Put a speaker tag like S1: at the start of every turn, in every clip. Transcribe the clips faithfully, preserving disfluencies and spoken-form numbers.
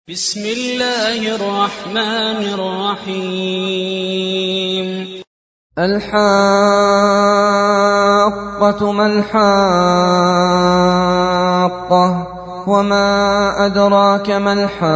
S1: بسم الله الرحمن الرحيم
S2: الحاقة ما الحاقة وما أدراك ما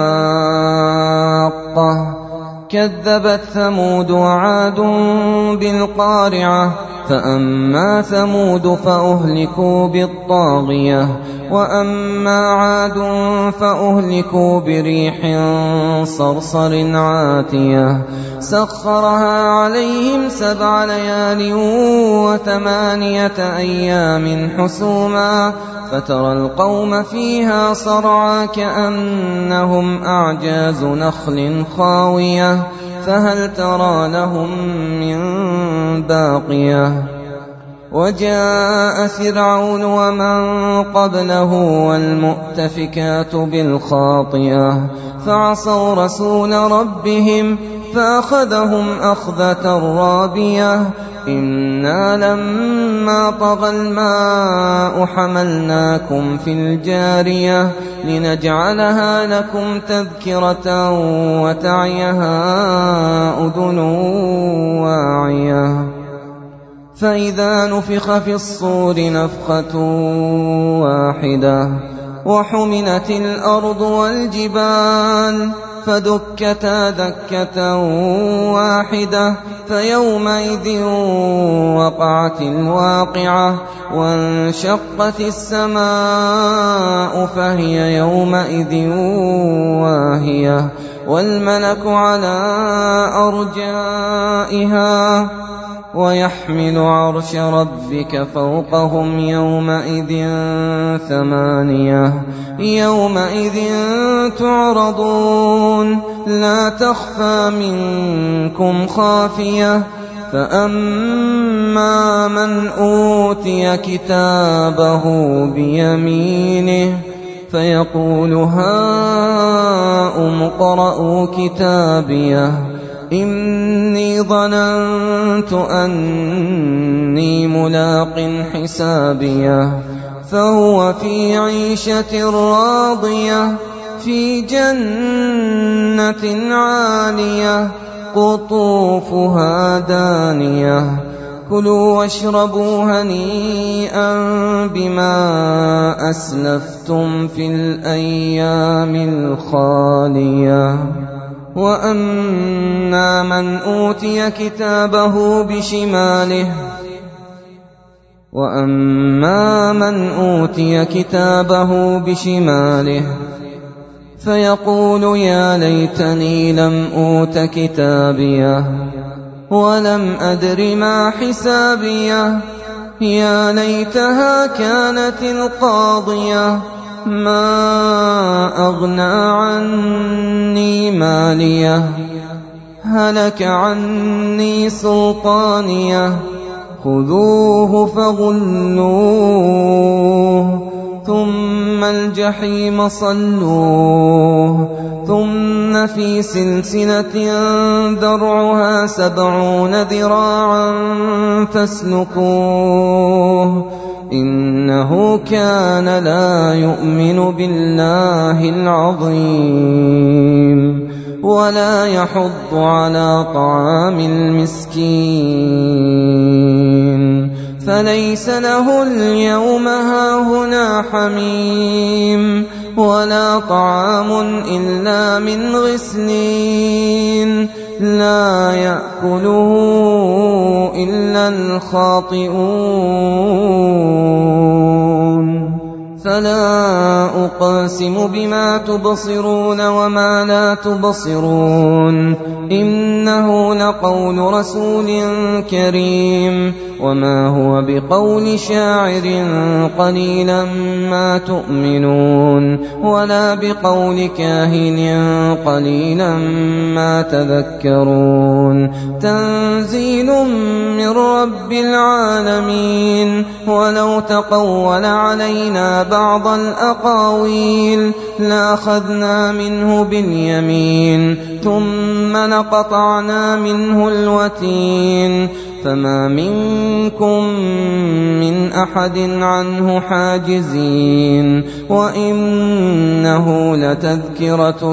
S2: الحاقة كذبت ثمود وعاد بالقارعة فأما ثمود فأهلكوا بالطاغية وأما عاد فأهلكوا بريح صرصر عاتية سخرها عليهم سبع ليال وثمانية أيام حسوما فترى القوم فيها صرعى كأنهم أعجاز نخل خاوية فهل ترى لهم من باقية وجاء فرعون ومن قبله والمؤتفكات بالخاطئة فعصوا رسول ربهم فأخذهم أخذة رابية إنا لما طغى الماء حملناكم في الجارية لنجعلها لكم تذكرة وتعيها أذن واعية فإذا نفخ في الصور نفخة واحدة وحملت الأرض والجبال فدكتا دكة واحدة فيومئذ وقعت الواقعة وانشقت السماء فهي يومئذ واهية والملك على أرجائها ويحمل عرش ربك فوقهم يومئذ ثمانية يومئذ تعرضون لا تخفى منكم خافية فأما من أوتي كتابه بيمينه فيقول هاؤم اقرءوا كتابيه إني ظننت أني ملاق حسابيه فهو في عيشة راضية في جنة عالية قطوفها دانية كلوا واشربوا هنيئا بما أسلفتم في الأيام الخالية وأما من أوتي كتابه بشماله وأما من أوتي كتابه بشماله فيقول يا ليتني لم أوت كتابيه ولم أدر ما حسابيه يا ليتها كانت القاضية ما أغنى عني ماليه هلك عني سلطانيه خذوه فغلوه ثم الجحيم صلوه ثم في سلسلة ذرعها سبعون ذراعا فاسلكوه إنه كان لا يؤمن بالله العظيم ولا يحض على طعام المسكين فليس له اليوم هاهنا حميم ولا طعام إلا من غسلين لا يأكله إلا الخاطئون فلا أقسم بما تبصرون وما لا تبصرون إنه لقول رسول كريم وما هو بقول شاعر قليلا ما تؤمنون ولا بقول كاهن قليلا ما تذكرون تنزيل من رب العالمين ولو تقول علينا بعض الأقاويل لأخذنا منه باليمين ثم لقطعنا منه الوتين فما منكم من أحد عنه حاجزين وإنه لتذكرة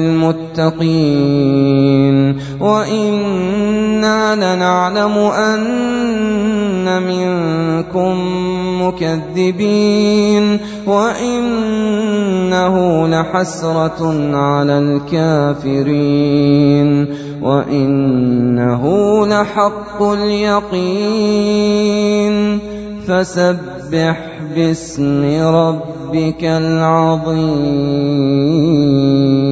S2: للمتقين وإنا لنعلم أن منكم مكذبين وإنه لحسرة على الكافرين وإنه لحق اليقين فسبح باسم ربك العظيم.